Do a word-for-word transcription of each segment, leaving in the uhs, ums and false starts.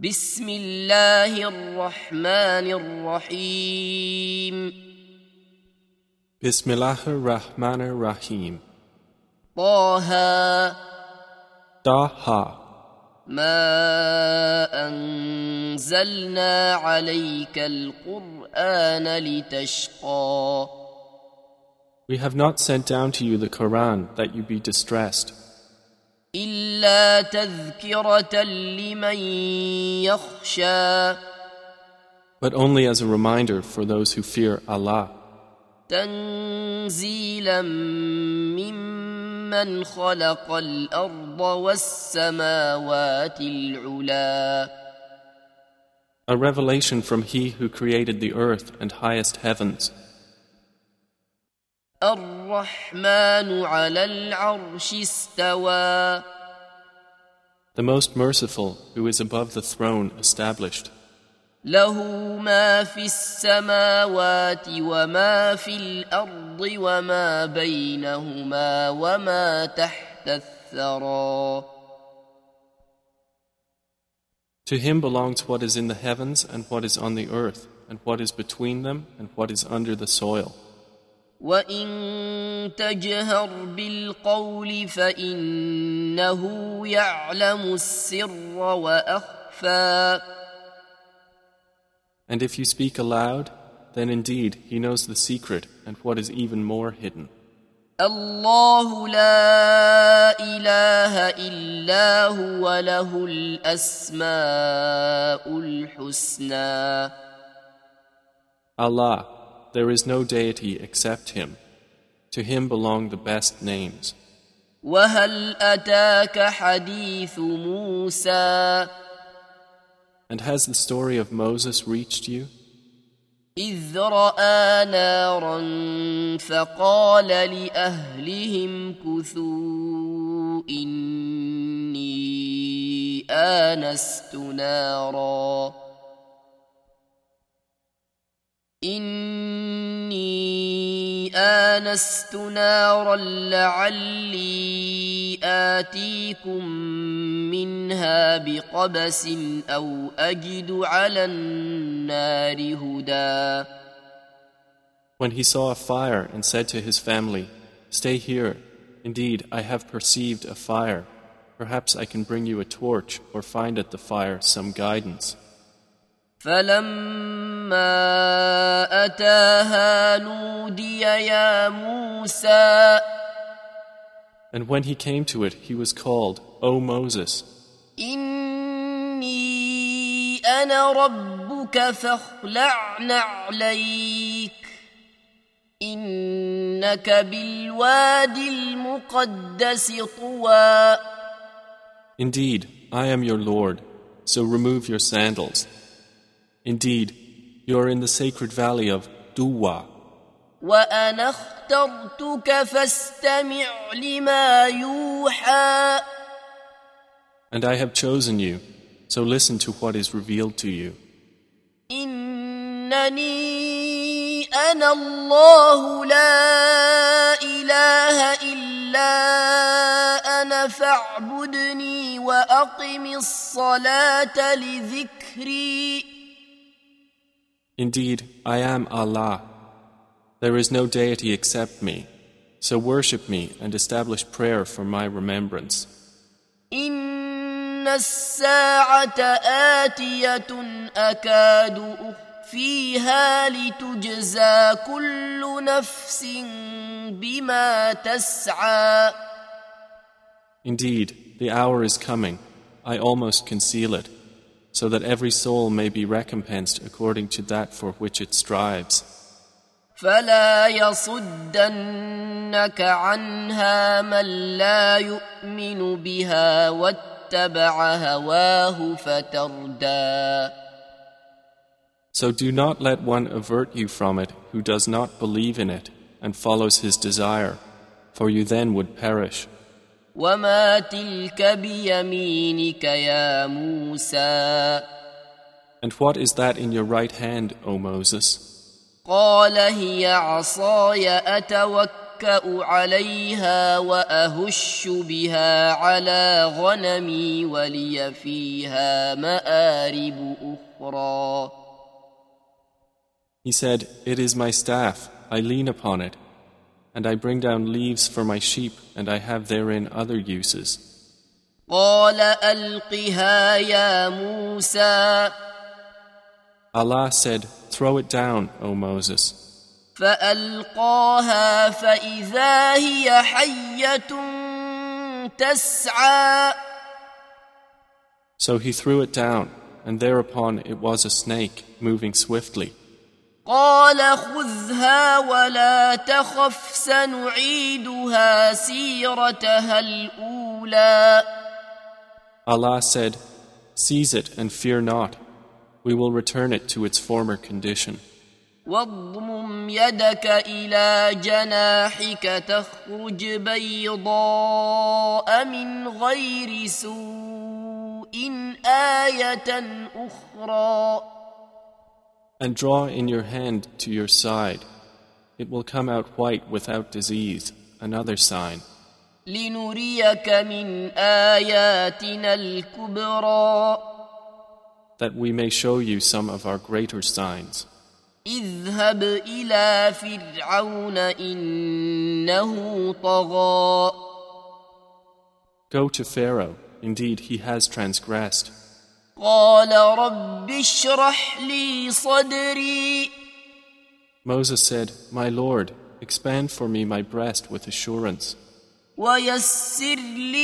بسم الله الرحمن الرحيم Bismillahir Rahmanir Rahim. طه Taha. ما أنزلنا عليك القرآن لتشقى We have not sent down to you the Quran that you be distressed, إلا تذكرة لمن يخشى but only as a reminder for those who fear Allah, تنزيلا ممن خلق الأرض والسماوات العلا a revelation from He who created the earth and highest heavens, الرحمن على العرش استوى the most merciful who is above the throne established. له ما في السماوات وما في الأرض وما بينهما وما تحت الثرى To Him belongs what is in the heavens and what is on the earth, and what is between them and what is under the soil. وإن تجهر بالقول فإنه يعلم السر وأخفى And if you speak aloud, then indeed He knows the secret and what is even more hidden. الله لا إله إلا هو له الأسماء الحسنى Allah, there is no deity except Him. To Him belong the best names. وهل أتاك حديث موسى And has the story of Moses reached you? إذ رأى نارا فقال لأهلهم كثوا إني آنست نارا إني آنست نارا لعلي آتيكم منها بقبس أو أجد على النار هدى. When he saw a fire and said to his family, "Stay here. Indeed, I have perceived a fire. Perhaps I can bring you a torch or find at the fire some guidance." فلما أتاها نودي يا موسى And when he came to it, he was called, "O Moses, إني أنا ربك فاخلع نعليك إنك بالوادي المقدس طوى. Indeed, I am your Lord, so remove your sandals. Indeed, you are in the sacred valley of Duwa. وأنا اخترتك فاستمع لما يوحى. And I have chosen you, so listen to what is revealed to you. إنني أنا الله لا إله إلا أنا فاعبدني وأقم الصلاة لذكري. Indeed, I am Allah. There is no deity except me. So worship me and establish prayer for my remembrance. إن الساعة آتية أكاد أخفيها لتجزى كل نفس بما تسعى. Indeed, the hour is coming. I almost conceal it, so that every soul may be recompensed according to that for which it strives. فلا يصدنك عنها من لا يؤمن بها واتبع هواه فتردى. So do not let one avert you from it who does not believe in it and follows his desire, for you then would perish. وما تلك بيمينك يا موسى And what is that in your right hand, O Moses? قال هي عصاي أتوكل أتوكأ عليها وأهش بها على غنمي ولي فيها مآرب أخرى. He said, "It is my staff, I lean upon it, and I bring down leaves for my sheep, and I have therein other uses." قال ألقها يا موسى. Allah said, "Throw it down, O Moses." فألقاها فإذا هي حية تسعى. So he threw it down, and thereupon it was a snake moving swiftly. قال خذها ولا تخف سنعيدها سيرتها الأولى. Allah said, "Seize it and fear not. We will return it to its former condition." واضمم يدك إلى جناحك تخرج بيضاء من غير سوء آية أخرى. And draw in your hand to your side. It will come out white without disease, another sign. لنريك من آياتنا الكبرى. That we may show you some of our greater signs. اذهب إلى فرعون إنه طغى. Go to Pharaoh, indeed he has transgressed. قال رب اشرح لي صدري. Moses said, "My Lord, expand for me my breast with assurance. ويسر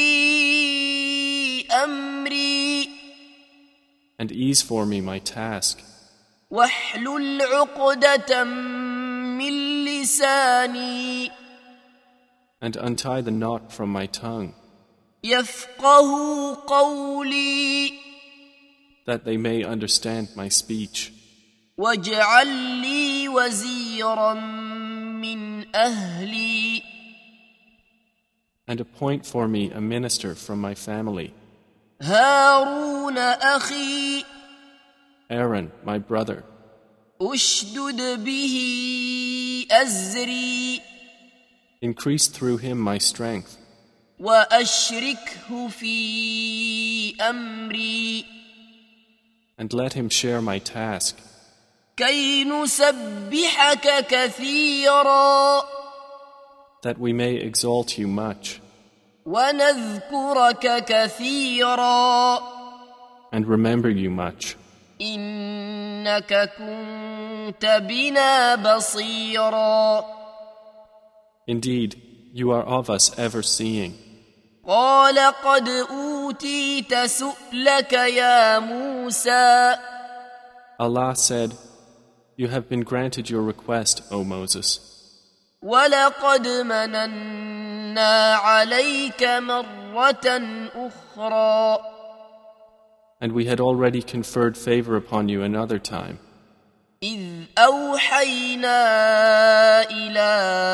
لي أمري. And ease for me my task. واحلل عقدة من لساني. And untie the knot from my tongue. يفقه قولي. That they may understand my speech. واجعل لي وزيرا من أهلي. And appoint for me a minister from my family. هارون أخي. Aaron, my brother. أشدد به أزري. Increase through him my strength. وأشركه في أمري. And let him share my task. كي نسبحك كثيرا. That we may exalt you much. ونذكرك كثيرا. And remember you much. إنك كنت بنا بصيرا. Indeed, you are of us ever seeing. قال قد أوتيت سؤلك يا موسى. Allah said, "You have been granted your request, O Moses. ولقد مننا عليك مرة أخرى. And we had already conferred favor upon you another time. إذ أوحينا إلى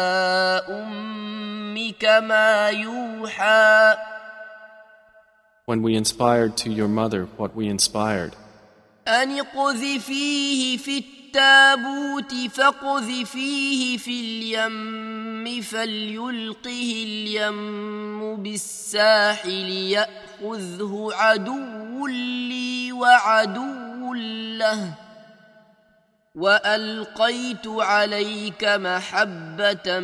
أمك ما يوحى. When we inspired to your mother what we inspired. أن اقذفيه في التابوت فاقذفيه في اليم فليلقه اليم بالساحل يأخذه عدو لي وعدو له. وألقيت عليك محبة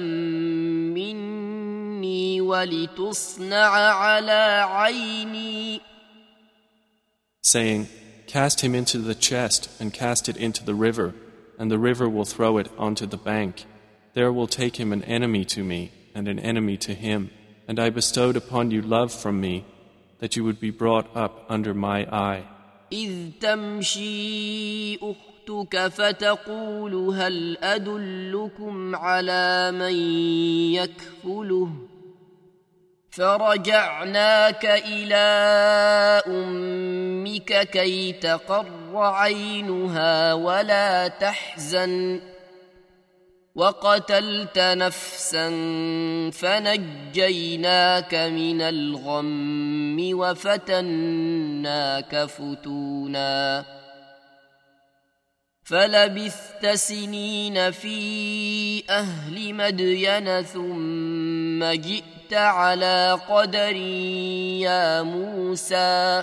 مني ولتصنع على عيني. Saying, "Cast him into the chest and cast it into the river, and the river will throw it onto the bank. There will take him an enemy to me and an enemy to him. And I bestowed upon you love from me, that you would be brought up under my eye." إذ تمشي أختك فتقول هل أدلكم على من يكفله. فرجعناك إلى أمك كي تقر عينها ولا تحزن. وقتلت نفسا فنجيناك من الغم وفتناك فتونا. فلبثت سنين في أهل مدين ثم جئت على قدر يا موسى.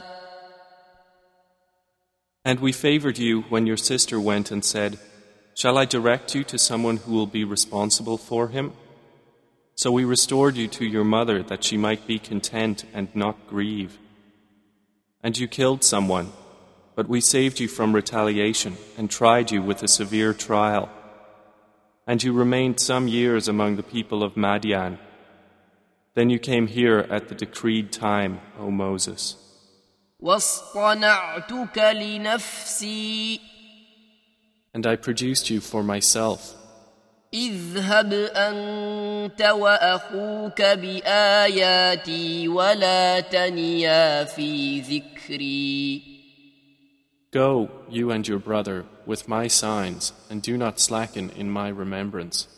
And we favored you when your sister went and said, "Shall I direct you to someone who will be responsible for him?" So we restored you to your mother that she might be content and not grieve. And you killed someone, but we saved you from retaliation and tried you with a severe trial. And you remained some years among the people of Madian. Then you came here at the decreed time, O Moses. واصطنعتك لنفسي. And I produced you for myself. اذهب أنت وأخوك بآياتي ولا تنيا في ذكري. Go, you and your brother, with my signs, and do not slacken in my remembrance.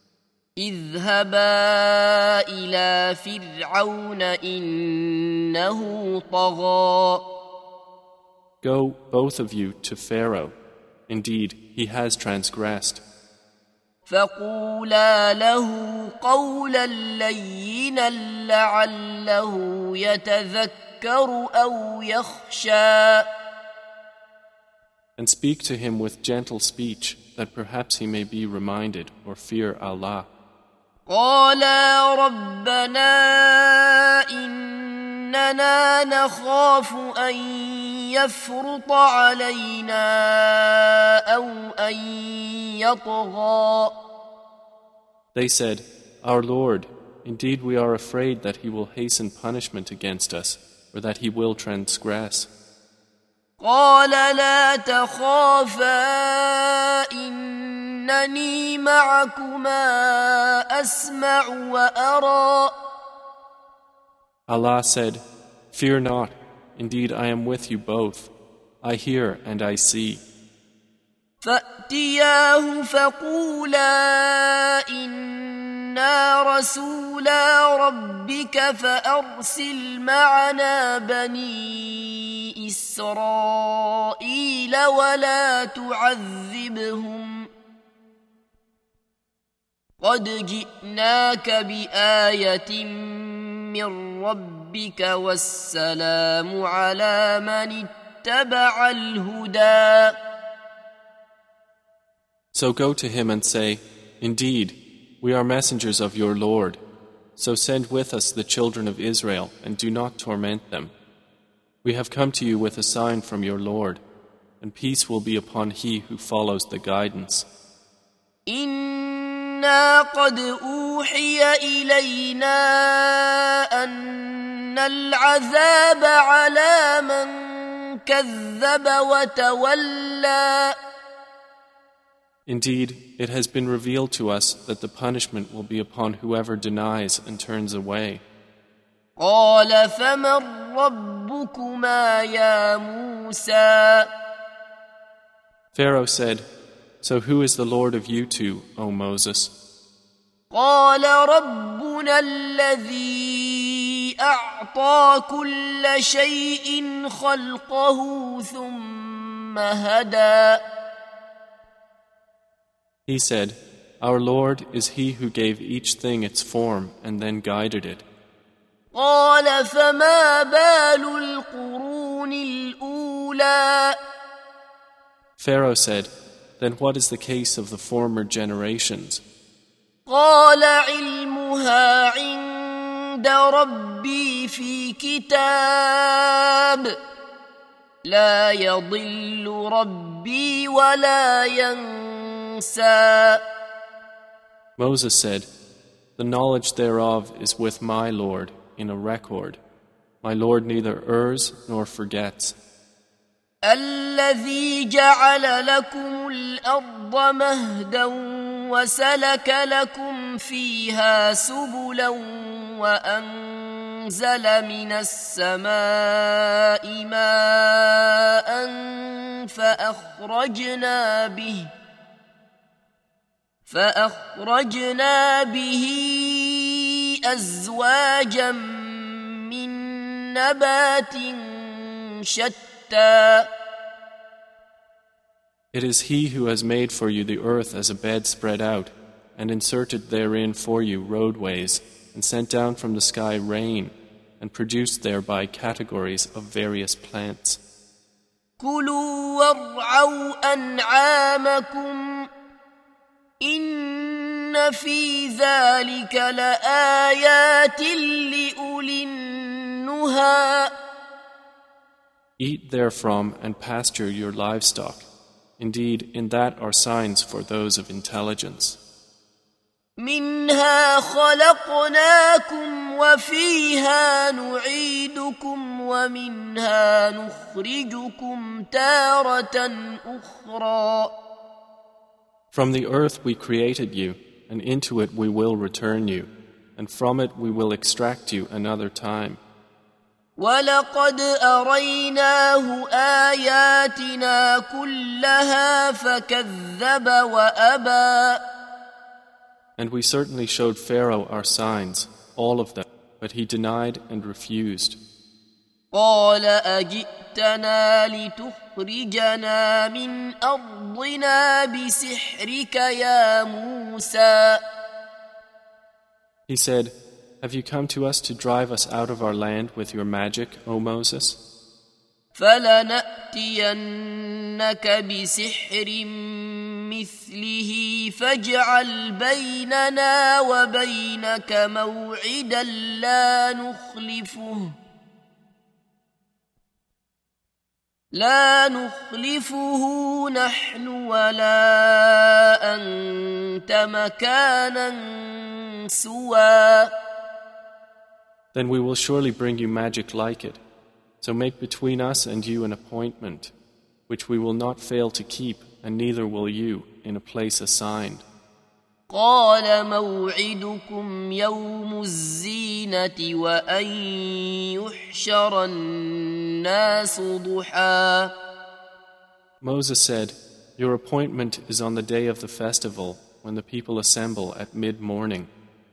اذهبا إلى فرعون إنه طغى. Go, both of you, to Pharaoh. Indeed, he has transgressed. فقولا له قولا لينا لعله يتذكر أو يخشى. And speak to him with gentle speech, that perhaps he may be reminded or fear Allah. قالا ربنا إننا نخاف أن يفرط علينا أو أن يطغى. They said, Our Lord, indeed we are afraid that he will hasten punishment against us, or that he will transgress. قال لا تخافا إنني معكما أسمع وأرى. Allah said, Fear not, indeed I am with you both. I hear and I see. فأتياه فقولا إنا رسولا ربك فأرسل معنا بني إسرائيل ولا تعذبهم قد جئناك بآية من ربك والسلام على من اتبع الهدى. So go to him and say, Indeed, we are messengers of your Lord. So send with us the children of Israel and do not torment them. We have come to you with a sign from your Lord, and peace will be upon he who follows the guidance. إنا قد أوحي إلينا أن العذاب على من كذب وتولى. Indeed, it has been revealed to us that the punishment will be upon whoever denies and turns away. قال فمن ربكما يا موسى. Pharaoh said, So who is the Lord of you two, O Moses? قال ربنا الذي أعطى كل شيء خلقه ثم هدى. He said, Our Lord is he who gave each thing its form and then guided it. قال فما بال القرون الأولى. Pharaoh said, Then what is the case of the former generations? قال علمها عند ربي في كتاب لا يضل ربي ولا ينسى. Moses said, The knowledge thereof is with my Lord in a record. My Lord neither errs nor forgets. الذي جعل لكم الأرض مهدا وسلك لكم فيها سبلا وأنزل من السماء ماء فأخرجنا به فأخرجنا به أزواجا من نبات شتى It is He who has made for you the earth as a bed spread out, and inserted therein for you roadways, and sent down from the sky rain, and produced thereby categories of various plants. كلوا وارعوا أنعامكم إن في ذلك لآيات لأولي النهى. Eat therefrom and pasture your livestock. Indeed, in that are signs for those of intelligence. منها خلقناكم وفيها نعيدكم ومنها نخرجكم تارة أخرى. From the earth we created you, and into it we will return you, and from it we will extract you another time. ولقد أريناه آياتنا كلها فكذب وأبى. And we certainly showed Pharaoh our signs, all of them, but he denied and refused. قال أجئتنا لتخرجنا من أرضنا بسحرك يا موسى. He said, Have you come to us to drive us out of our land with your magic, O Moses? فلنأتينك بسحر مثله فاجعل بيننا وبينك موعدا لا نخلفه لا نخلفه نحن ولا أنت مكانا سوى. Then we will surely bring you magic like it. So make between us and you an appointment, which we will not fail to keep, and neither will you, in a place assigned. قال موعدكم يوم الزينة وأن يحشر الناس ضحى. Moses said, Your appointment is on the day of the festival, when the people assemble at mid-morning.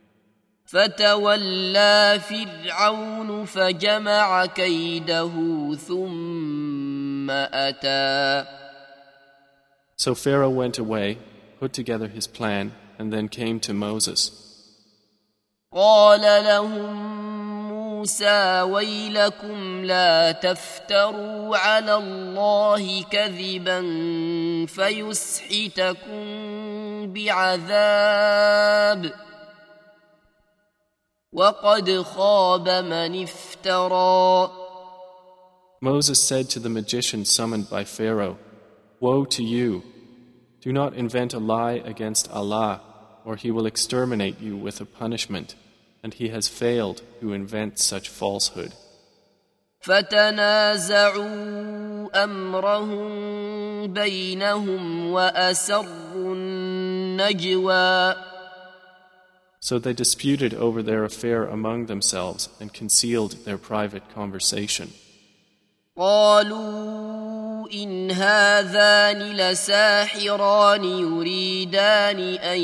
فتولى فرعون فجمع كيده ثم أتى. So Pharaoh went away, put together his plan, and then came to Moses. قال لهم موسى ويلكم لا تفتروا على الله كذبا فيسحتكم بعذاب وقد خاب من افترى. Moses said to the magician summoned by Pharaoh, Woe to you! Do not invent a lie against Allah, or He will exterminate you with a punishment, and He has failed who invents such falsehood. فتنازعوا أمرهم بينهم وأسروا النجوى. So they disputed over their affair among themselves and concealed their private conversation. قالوا إن هذان لساحران يريدان أن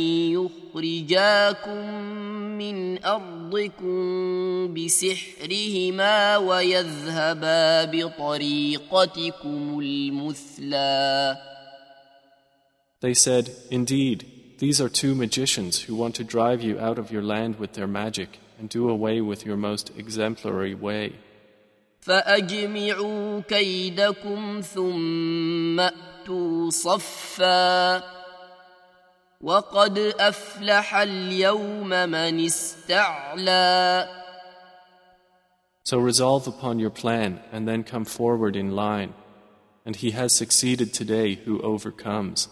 يخرجاكم من أرضكم بسحرهما ويذهبا بطريقتكم المثلى. They said, Indeed, these are two magicians who want to drive you out of your land with their magic and do away with your most exemplary way. فأجمعوا كيدكم ثم أتوا صفا وقد أفلح اليوم من استعلى. So resolve upon your plan and then come forward in line, and he has succeeded today who overcomes.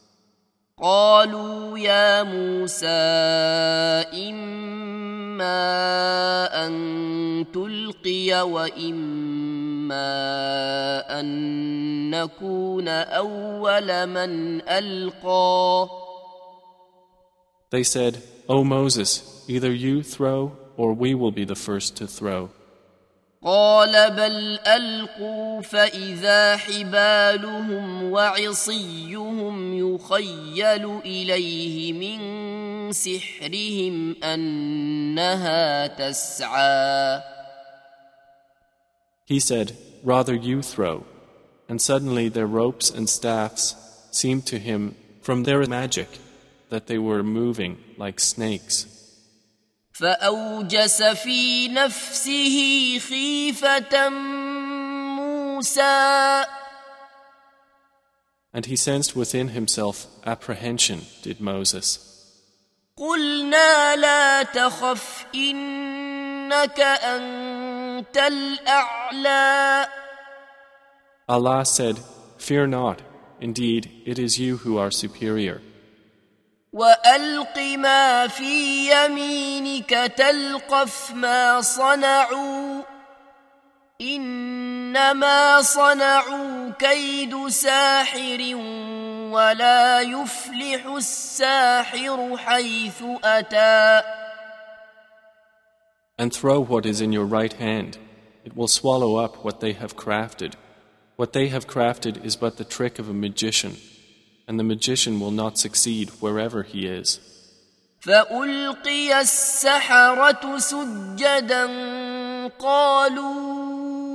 قالوا يا موسى إما أن تلقي وإما أن نكون أول من ألقى. They said, O Moses, either you throw or we will be the first to throw. قال بل ألقوا فإذا حبالهم وعصيهم يخيل إليه من سحرهم أنها تسعى. He said, Rather you throw. And suddenly their ropes and staffs seemed to him from their magic that they were moving like snakes. فأوجس في نفسه خيفة موسى. And he sensed within himself apprehension, did Moses. قلنا لا تخف إنك أنت الأعلى. Allah said, "Fear not, indeed it is you who are superior." وألق ما في يمينك تلقف ما صنعوا إنما صنعوا كيد ساحر ولا يفلح الساحر حيث أتى. And throw what is in your right hand. It will swallow up what they have crafted. What they have crafted is but the trick of a magician, and the magician will not succeed wherever he is. فألقي السحرة سجدا قالوا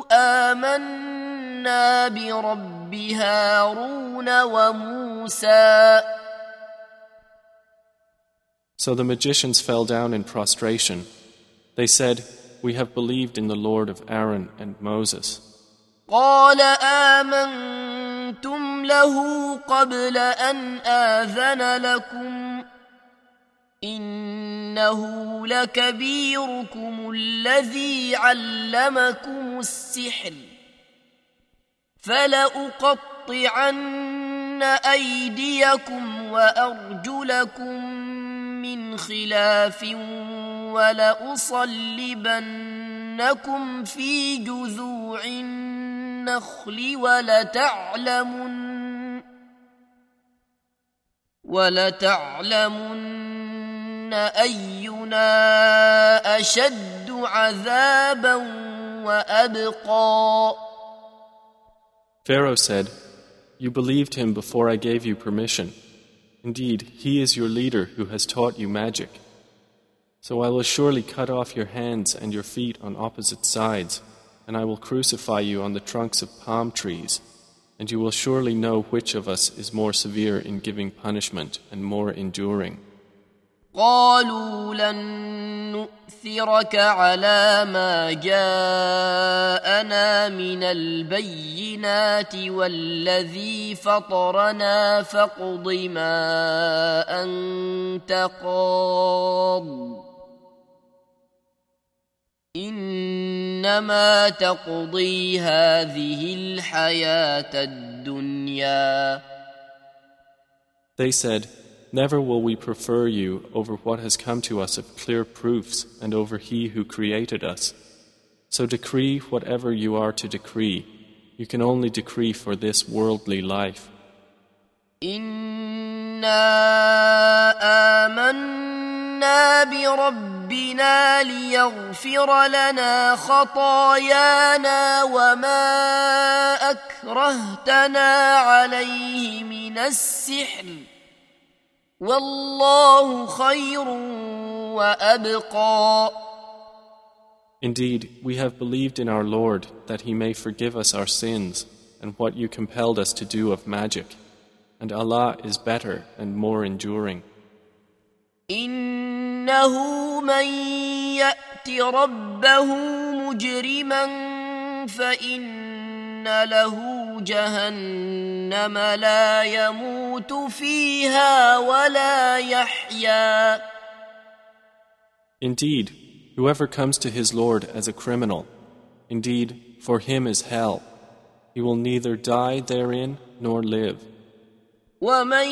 آمنا برب هارون وموسى. So the magicians fell down in prostration. They said, "We have believed in the Lord of Aaron and Moses." قال آمنتم له قبل أن آذن لكم إنه لكبيركم الذي علمكم السحر فلأقطعن أيديكم وأرجلكم من خلاف ولأصلبنكم في جذوع النخل ولتعلمن ولتعلمن أينا أشد عذابا وأبقى. Pharaoh said, "You believed him before I gave you permission. Indeed, he is your leader who has taught you magic. So I will surely cut off your hands and your feet on opposite sides, and I will crucify you on the trunks of palm trees, and you will surely know which of us is more severe in giving punishment and more enduring." قالوا لن نؤثرك على ما جاءنا من البينات والذي فطرنا فاقض ما أنت قاض إنما تقضي هذه الحياة الدنيا. They said, "Never will we prefer you over what has come to us of clear proofs and over He who created us. So decree whatever you are to decree. You can only decree for this worldly life." إنا آمنا بربنا ليغفر لنا خطايانا وما أكرهتنا عليه من السحر والله خير وأبقى. Indeed, we have believed in our Lord that He may forgive us our sins and what you compelled us to do of magic, and Allah is better and more enduring. إنه من يأت ربه مجرما فإن له جهنم لا يموت فيها ولا يحيا. Indeed, whoever comes to his Lord as a criminal, indeed, for him is hell. He will neither die therein nor live. ومن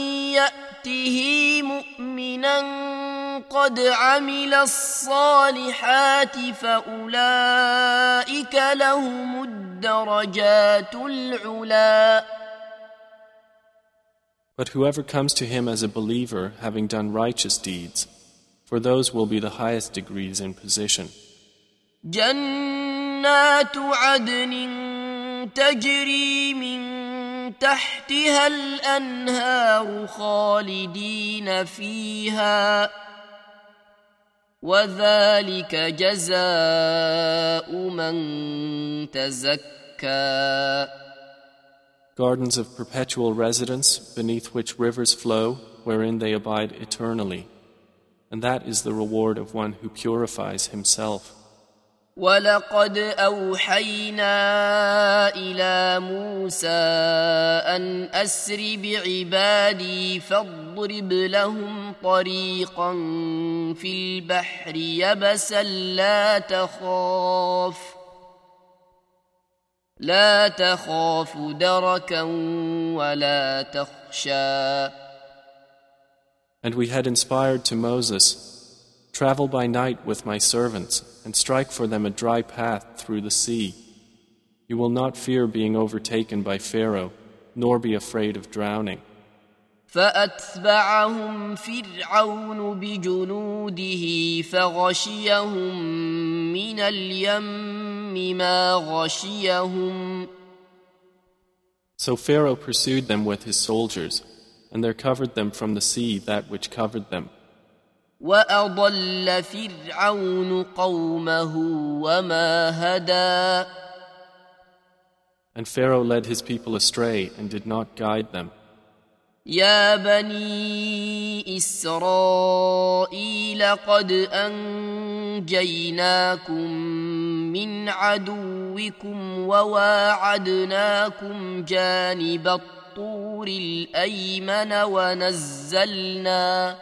يأته مؤمنا قد عمل الصالحات فأولئك لهم الدرجات العلا. But whoever comes to him as a believer having done righteous deeds, for those will be the highest degrees in position. جنات عدن تجري من تحتها الأنهار خالدين فيها وذلك جزاء من تزكى gardens of perpetual residence beneath which rivers flow, wherein they abide eternally. And that is the reward of one who purifies himself. وَلَقَدْ أَوْحَيْنَا إِلَى مُوسَىٰ أَنْ أَسْرِ بِعِبَادِي فَاضْرِبْ لَهُمْ طَرِيقًا فِي الْبَحْرِ يَبَسًا لَا تَخَافُ لا تخاف دركا ولا تخشى. And we had inspired to Moses, travel by night with my servants and strike for them a dry path through the sea. You will not fear being overtaken by Pharaoh, nor be afraid of drowning. فأتبعهم فرعون بجنوده فغشيهم من اليم ما غشيهم. So Pharaoh pursued them with his soldiers, and there covered them from the sea that which covered them. وأضل فرعون قومه وما هدى. And Pharaoh led his people astray and did not guide them. يا بني إسرائيل قد أنجيناكم من عدوكم وواعدناكم جانب الطور الأيمن ونزلنا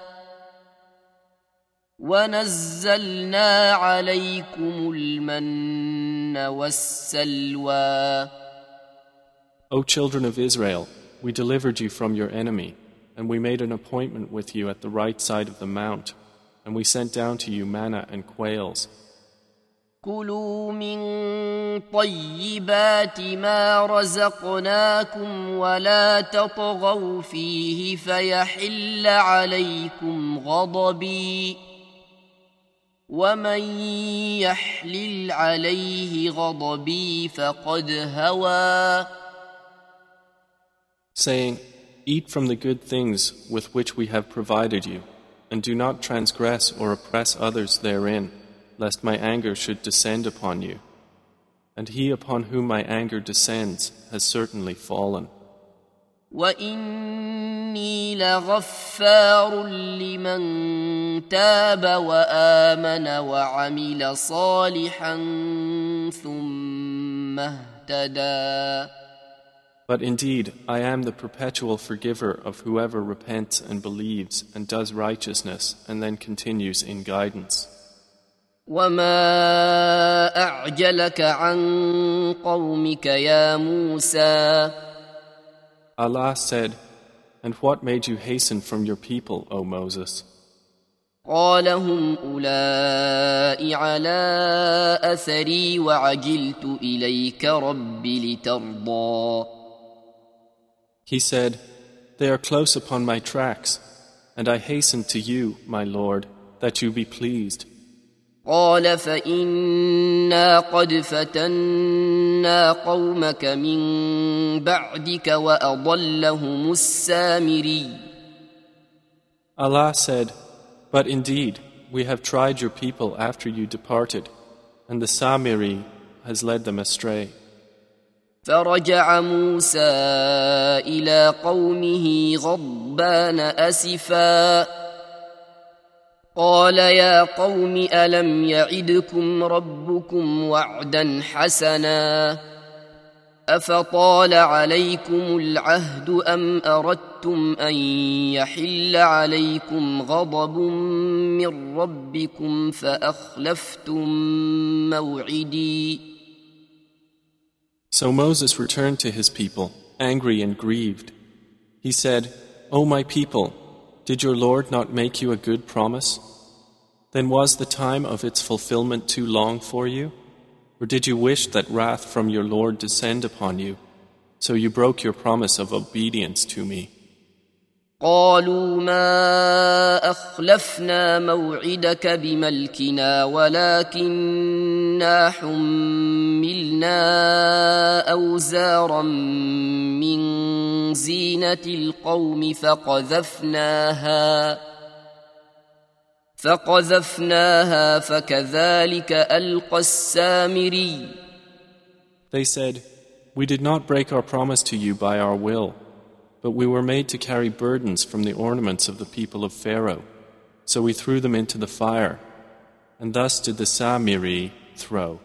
ونزلنا عليكم المن والسلوى. O children of Israel, we delivered you from your enemy, and we made an appointment with you at the right side of the mount, and we sent down to you manna and quails. كلوا من طيبات ما رزقناكم ولا تطغوا فيه فيحل عليكم غضبي ومن يحلل عليه غضبي فقد هوى. Saying, eat from the good things with which we have provided you, and do not transgress or oppress others therein, lest my anger should descend upon you. And he upon whom my anger descends has certainly fallen. وَإِنِّي لَغَفَّارٌ لِمَن تَابَ وَآمَنَ وَعَمِلَ صَالِحًا ثُمَّ اهْتَدَى. But indeed, I am the perpetual forgiver of whoever repents and believes and does righteousness and then continues in guidance. وَمَا أَعْجَلَكَ عَن قَوْمِكَ يَا مُوسَى. Allah said, and what made you hasten from your people, O Moses? قال هم أولئك على أثري وعجلت إليك رب لترضى. He said, they are close upon my tracks, and I hasten to you, my Lord, that you be pleased. قال فإنا قد فتنا قومك من بعدك وأضلهم السامري. Allah said, but indeed, we have tried your people after you departed, and the Samiri has led them astray. فرجع موسى إلى قومه غضبان أسفا قال يا قوم ألم يعدكم ربكم وعدا حسنا أفطال عليكم العهد أم أردتم أن يحل عليكم غضب من ربكم فأخلفتم موعدي. So Moses returned to his people, angry and grieved. He said, O my people, did your Lord not make you a good promise? Then was the time of its fulfillment too long for you? Or did you wish that wrath from your Lord descend upon you? So you broke your promise of obedience to me. قالوا ما أخلفنا موعدك بملكنا ولكننا حملنا أوزارا من زينة القوم فقذفناها فقذفناها فكذلك ألقى السامري. They said, We did not break our promise to you by our will, but we were made to carry burdens from the ornaments of the people of Pharaoh. So we threw them into the fire, and thus did the Samiri throw.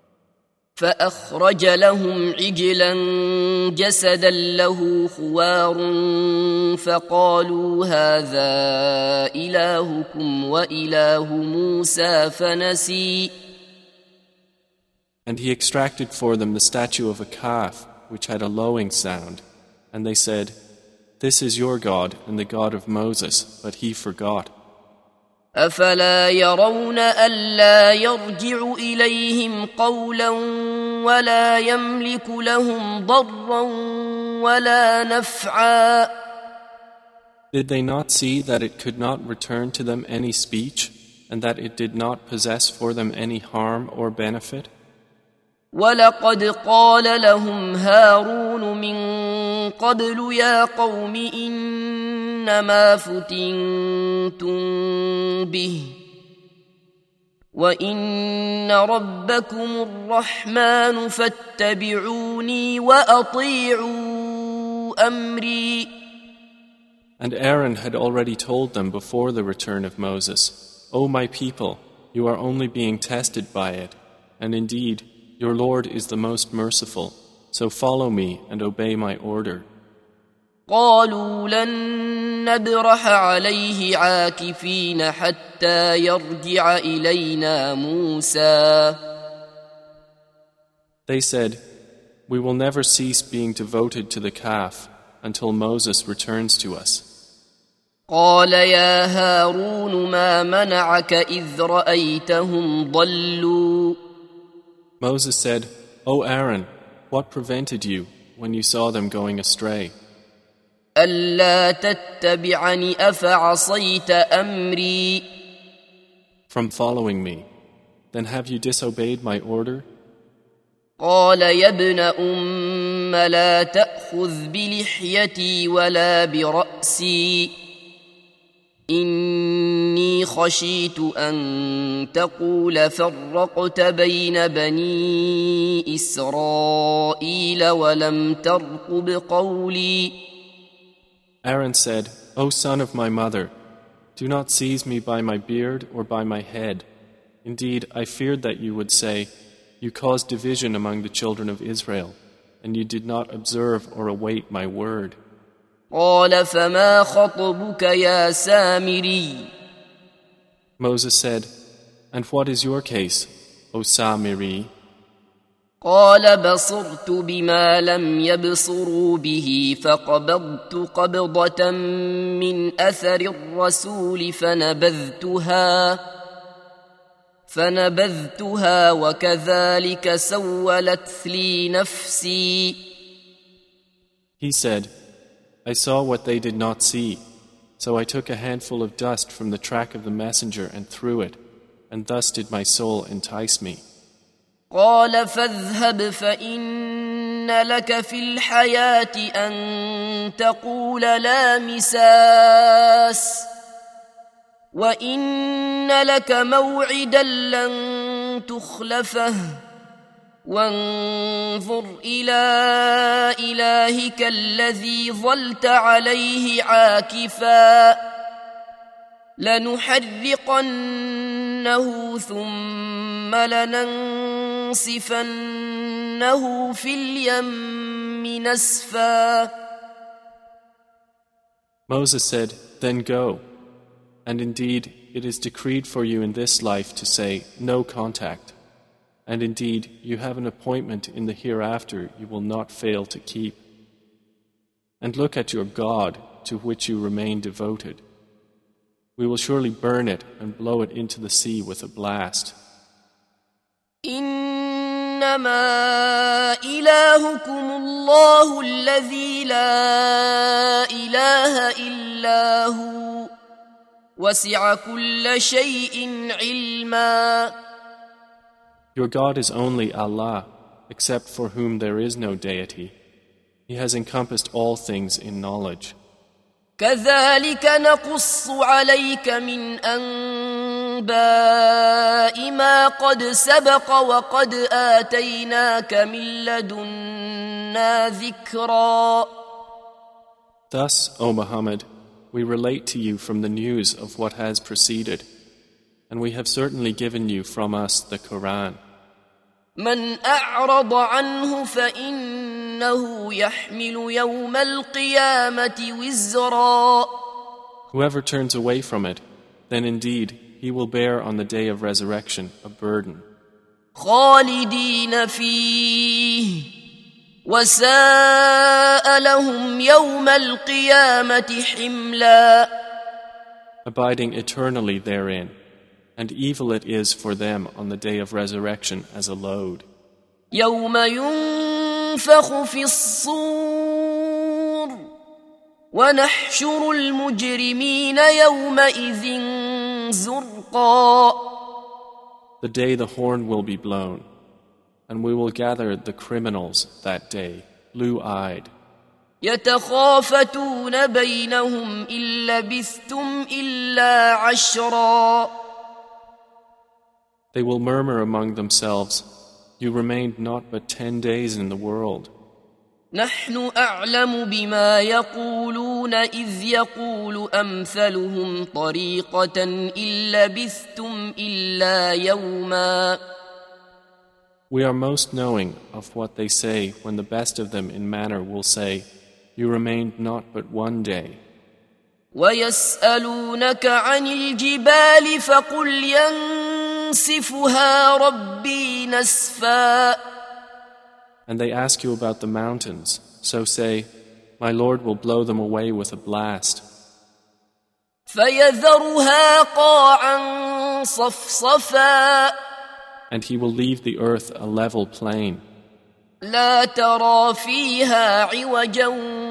فأخرج لهم عجلا جسدا له خوار فقالوا هذا إلهكم وإله موسى فنسي. And he extracted for them the statue of a calf, which had a lowing sound. And they said, "This is your God and the God of Moses," but he forgot. أفلا يرون ألا يرجع إليهم قولا ولا يملك لهم ضرا ولا نفعا. Did they not see that it could not return to them any speech, and that it did not possess for them any harm or benefit? ولقد قال لهم هارون من قبل يا قوم إنما فتنتم به وإن ربكم الرحمن فاتبعوني وأطيعوا أمري. And Aaron had already told them before the return of Moses, "O my people, you are only being tested by it, and indeed, your Lord is the most merciful, so follow me and obey my order." قالوا لن نبرح عليه عاكفين حتى يرجع إلينا موسى. They said, "We will never cease being devoted to the calf until Moses returns to us." قال يا هارون ما منعك إذ رأيتهم ضلوا. Moses said, "O Aaron, what prevented you when you saw them going astray? ألا تتبعني أفعصيت أمري. From following me. Then have you disobeyed my order?" قال يا ابن أم لا تأخذ بلحيتي ولا برأسي إني خشيت أن تقول فرقت بين بني إسرائيل ولم ترقب قولي. Aaron said, "O son of my mother, do not seize me by my beard or by my head. Indeed, I feared that you would say, 'You caused division among the children of Israel, and you did not observe or await my word.'" قال فما خطبك يا سامري. Moses said, "And what is your case, O Samiri?" قال بصرت بما لم يبصروا به فقبضت قبضة من أثر الرسول فنبذتها فنبذتها وكذلك سولت لي نفسي. He said, "I saw what they did not see, so I took a handful of dust from the track of the messenger and threw it, and thus did my soul entice me." قال فاذهب فإن لك في الحياة أن تقول لا مساس وإن لك موعدا لن تخلفه وانظر إلى إلهك الذي ظلت عليه عاكفا لنحرقنه ثم لننسفنه في اليم نسفا. Moses said, "Then go. And indeed, it is decreed for you in this life to say, 'No contact.' And indeed, you have an appointment in the hereafter you will not fail to keep. And look at your God, to which you remain devoted. We will surely burn it and blow it into the sea with a blast." إنما إلهكم الله الذي لا إله إلا هو وسع كل شيء علما. Your God is only Allah, except for whom there is no deity. He has encompassed all things in knowledge. كذلك نقص عليك من أنباء ما قد سبق وقد آتيناك من لدنا ذكرا. Thus, O Muhammad, we relate to you from the news of what has preceded, and we have certainly given you from us the Quran. من أعرض عنه فإنه يحمل يوم القيامة وزرا. Whoever turns away from it, then indeed he will bear on the day of resurrection a burden. خالدين فيه وساء لهم يوم القيامة حملا. Abiding eternally therein, and evil it is for them on the day of resurrection as a load. يوم ينفخ في الصور ونحشر المجرمين يومئذ زرقا. The day the horn will be blown, and we will gather the criminals that day, blue-eyed. يتخافتون بينهم إن لبثتم إلا عشرا. They will murmur among themselves, "You remained not but ten days in the world." نحن أعلم بما يقولون إذ يقول أمثلهم طريقة إن لبثتم إلا يوما. We are most knowing of what they say when the best of them in manner will say, "You remained not but one day." ويسألونك عن الجبال فقل ينسفها ربي نسفا. And they ask you about the mountains, so say, "My Lord will blow them away with a blast." فيذرها قاعا صفصفا. And he will leave the earth a level plain. لا ترى فيها عوجا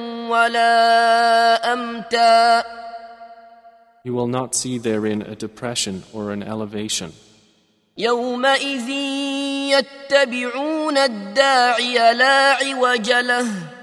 ولا أمتا. You will not see therein a depression or an elevation. يومئذ يتبعون الداعي لا عوج له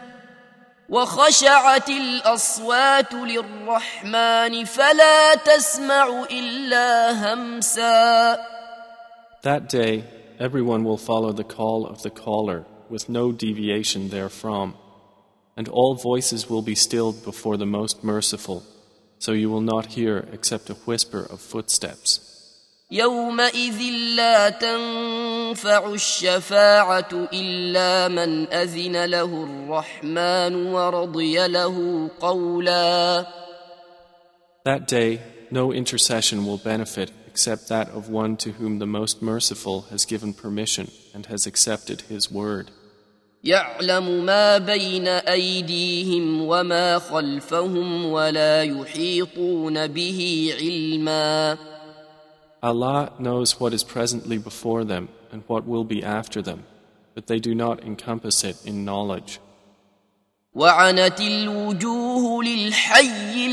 وخشعت الأصوات للرحمن فلا تسمع إلا همسا. That day, everyone will follow the call of the caller with no deviation therefrom, and all voices will be stilled before the Most Merciful, so you will not hear except a whisper of footsteps. يومئذ لا تنفع الشفاعة إلا من أذن له الرحمن ورضي له قولا. That day, no intercession will benefit except that of one to whom the Most Merciful has given permission and has accepted his word. يعلم ما بين أيديهم وما خلفهم ولا يحيطون به علما. Allah knows what is presently before them and what will be after them, but they do not encompass it in knowledge. وعنت الوجوه للحي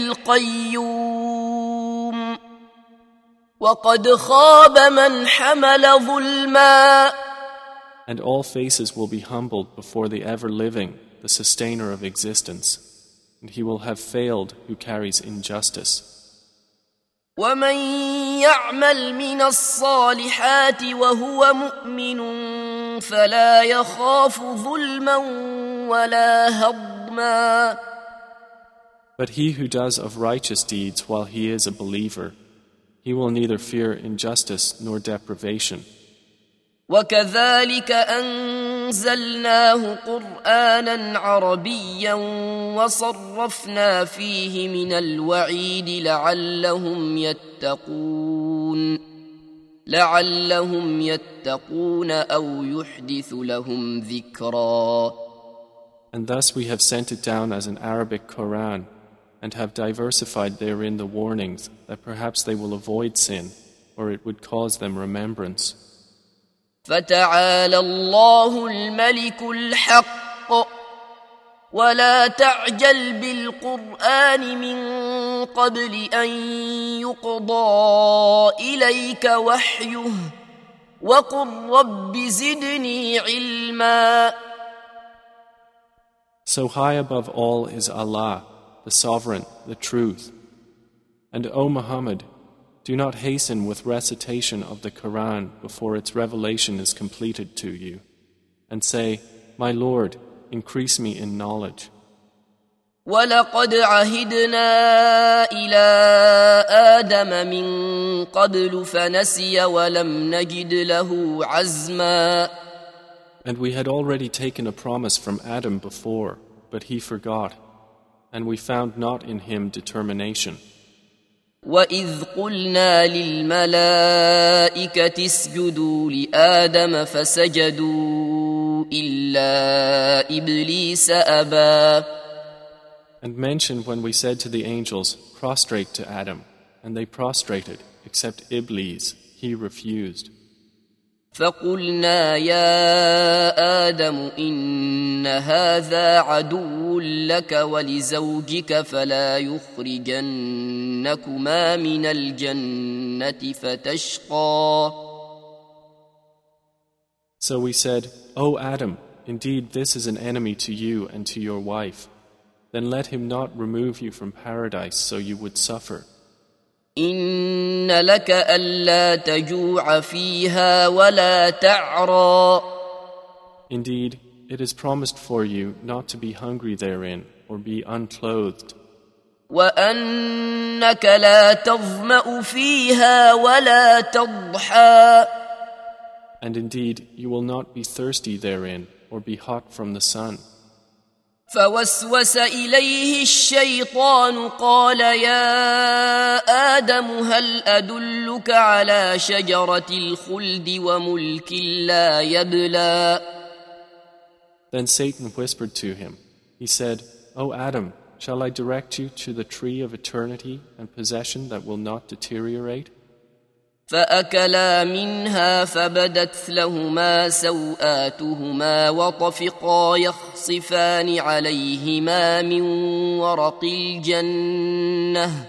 القيوم وقد خاب من حمل ظلما. And all faces will be humbled before the ever-living, the sustainer of existence, and he will have failed who carries injustice. ومن يعمل من الصالحات وهو مؤمن فلا يخاف ظلما ولا هضما. But he who does of righteous deeds while he is a believer, he will neither fear injustice nor deprivation. وكذلك أنزلناه قرآنا عربيا وصرفنا فيه من الوعيد لعلهم يتقون لعلهم يتقون أو يحدث لهم ذكرا. And thus we have sent it down as an Arabic Quran and have diversified therein the warnings that perhaps they will avoid sin or it would cause them remembrance. فتعالى الله الملك الحق ولا تعجل بالقرآن من قبل أن يقضى إليك وحيه وقل رب زدني علما. So high above all is Allah, the Sovereign, the Truth. And O Muhammad, Do not hasten with recitation of the Quran before its revelation is completed to you, and say, My Lord, increase me in knowledge. وَلَقَدْ عَهِدْنَا إِلَىٰ آدَمَ مِن قَبْلُ فَنَسِيَ وَلَمْ نَجِدْ لَهُ عَزْمًا. And we had already taken a promise from Adam before, but he forgot, and we found not in him determination. وَإِذْ قُلْنَا لِلْمَلَائِكَةِ اسْجُدُوا لِآدَمَ فَسَجَدُوا إِلَّا إِبْلِيسَ أَبَى. And mention when we said to the angels, Prostrate to Adam, and they prostrated, except Iblis, he refused. فَقُلْنَا يَا آدَمُ إِنَّ هَذَا عَدُوٌّ لَكَ وَلِزَوْجِكَ فَلَا يُخْرِجَنَّكُمَا مِنَ الْجَنَّةِ فَتَشْقَى. So we said, O Adam, indeed this is an enemy to you and to your wife. Then let him not remove you from paradise so you would suffer. إِنَّ لَكَ أَلَّا تَجُوعَ فِيهَا وَلَا تَعْرَى. Indeed, it is promised for you not to be hungry therein or be unclothed. وَأَنَّكَ لَا تَظْمَأُ فِيهَا وَلَا تَضْحَى. And indeed, you will not be thirsty therein or be hot from the sun. فوسوس إليه الشيطان قال يا آدم هل أدلك على شجرة الخلد وملك لا يبلى. Then Satan whispered to him. He said, O Adam, shall I direct you to the tree of eternity and possession that will not deteriorate? فأكلا منها فبدت لهما سوآتهما وطفقا يخصفان عليهما من ورق الجنة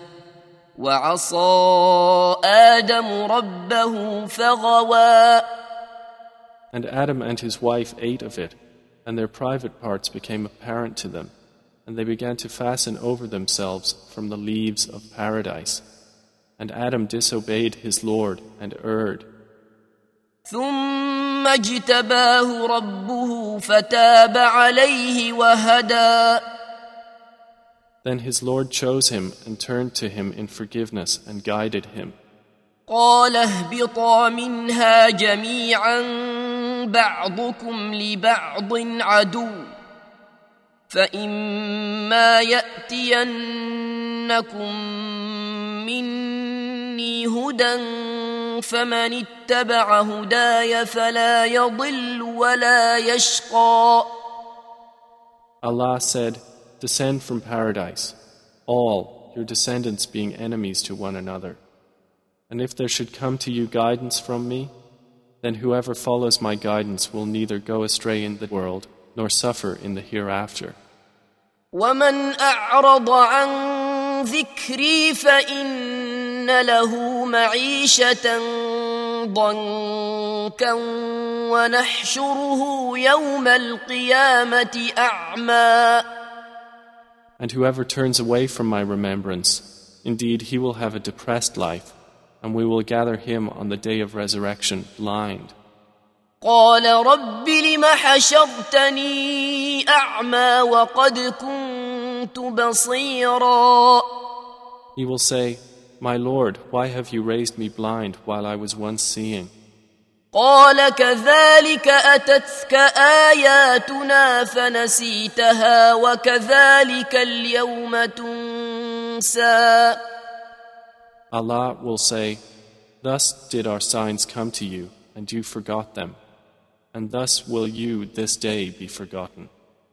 وعصى آدم ربه فغوى. And Adam and his wife ate of it, and their private parts became apparent to them, and they began to fasten over themselves from the leaves of paradise. And Adam disobeyed his Lord and erred. ثم اجتباه ربه فتاب عليه وهدى. Then his Lord chose him and turned to him in forgiveness and guided him. قال اهبطا منها جميعا بعضكم لبعض عدو فإما يأتينكم مني هدى فمن اتبع هداي فلا يضل ولا يشقى. Allah said, Descend from paradise, all your descendants being enemies to one another. And if there should come to you guidance from me, then whoever follows my guidance will neither go astray in the world nor suffer in the hereafter. وَمَنْ أَعْرَضَ عَنْ ذِكْرِي فَإِنَّ لَهُ مَعِيشَةً ضَنكًا وَنَحْشُرُهُ يَوْمَ الْقِيَامَةِ أَعْمَى. And whoever turns away from my remembrance, indeed he will have a depressed life, and we will gather him on the day of resurrection blind. قال رب لم حشرتني أعمى وقد كنت بصيرا. He will say, My Lord, why have you raised me blind while I was once seeing? قال كذلك أتتك آياتنا فنسيتها وكذلك اليوم تنسى. Allah will say, Thus did our signs come to you, and you forgot them, and thus will you this day be forgotten.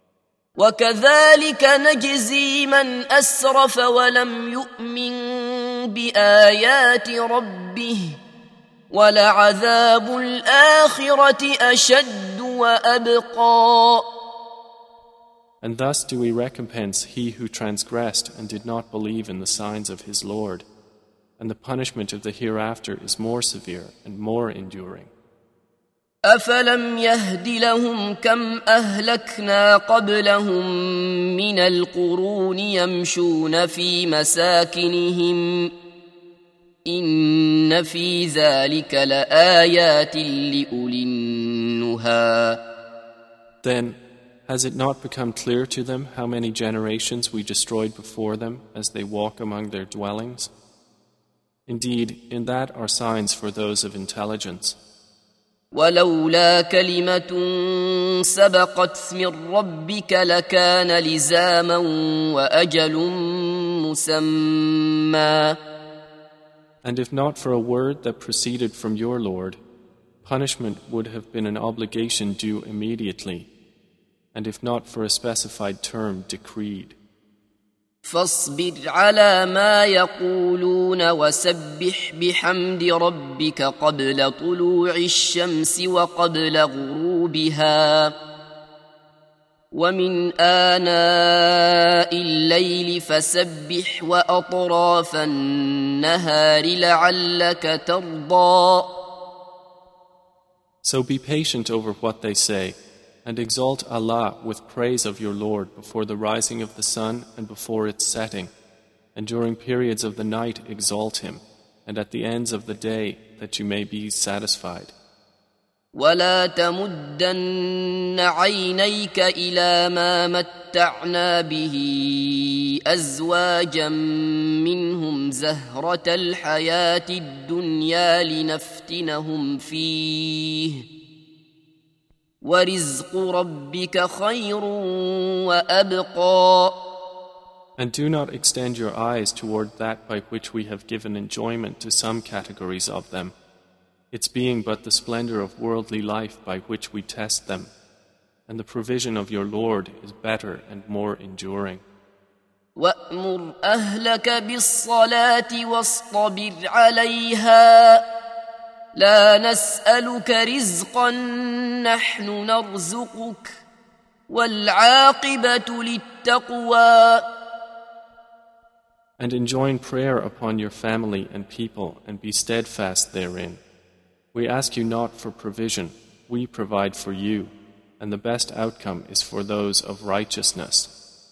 وكذلك نجزي من أسرف ولم يؤمن بآيات ربه ولعذاب الآخرة أشد وأبقى. And thus do we recompense he who transgressed and did not believe in the signs of his Lord, and the punishment of the hereafter is more severe and more enduring. أفلم يهد لهم كم أهلكنا قبلهم من القرون يمشون في مساكنهم إن في ذلك لآيات لأولي النهى. Then, has it not become clear to them how many generations we destroyed before them as they walk among their dwellings? Indeed, in that are signs for those of intelligence. ولولا كلمة سبقت من ربك لكان لزاما وأجل مسمى. And if not for a word that proceeded from your Lord, punishment would have been an obligation due immediately, and if not for a specified term decreed. فاصبر على ما يقولون وسبح بحمد ربك قبل طلوع الشمس وقبل غروبها ومن آناء الليل فسبح وأطراف النهار لعلك ترضى. So be patient over what they say, and exalt Allah with praise of your Lord before the rising of the sun and before its setting, and during periods of the night exalt Him, and at the ends of the day that you may be satisfied. ولا تمدن عينيك إلى ما متعنا به أزواجا منهم زهرة الحياة الدنيا لنفتنهم فيه ورزق ربك خير وأبقى. And do not extend your eyes toward that by which we have given enjoyment to some categories of them, its being but the splendor of worldly life by which we test them, and the provision of your Lord is better and more enduring. وأمر أهلك بالصلاة واصطبر عليها لا نسألك رزقا نحن نرزقك والعاقبة للتقوى. And enjoin prayer upon your family and people and be steadfast therein. We ask you not for provision, we provide for you, and the best outcome is for those of righteousness.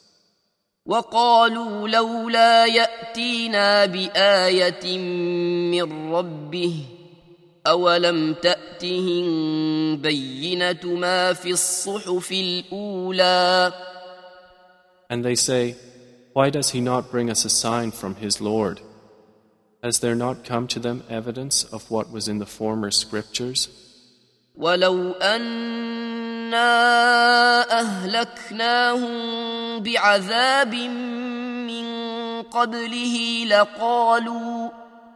وقالوا لولا يأتينا بآية من ربه أولم تأتهم بينة ما في الصحف الأولى. And they say, why does he not bring us a sign from his Lord? Has there not come to them evidence of what was in the former scriptures? ولو أنا أهلكناهم بعذاب من قبله لقالوا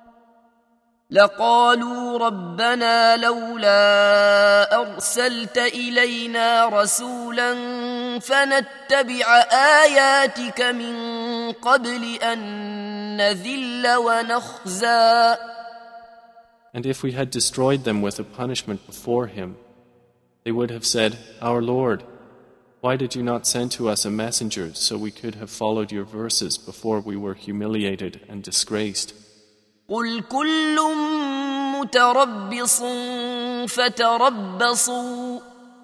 لقالوا ربنا لولا أرسلت إلينا رسولا فنتبع آياتك من قبل أن نذل ونخزى. And if we had destroyed them with a punishment before him, they would have said, Our Lord, why did you not send to us a messenger so we could have followed your verses before we were humiliated and disgraced? قل كل متربص فتربصوا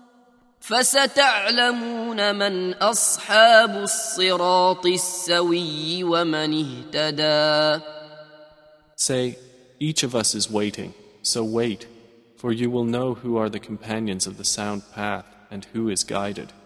فستعلمون من أصحاب الصراط السوي ومن اهتدى. Say, each of us is waiting, so wait, for you will know who are the companions of the sound path and who is guided.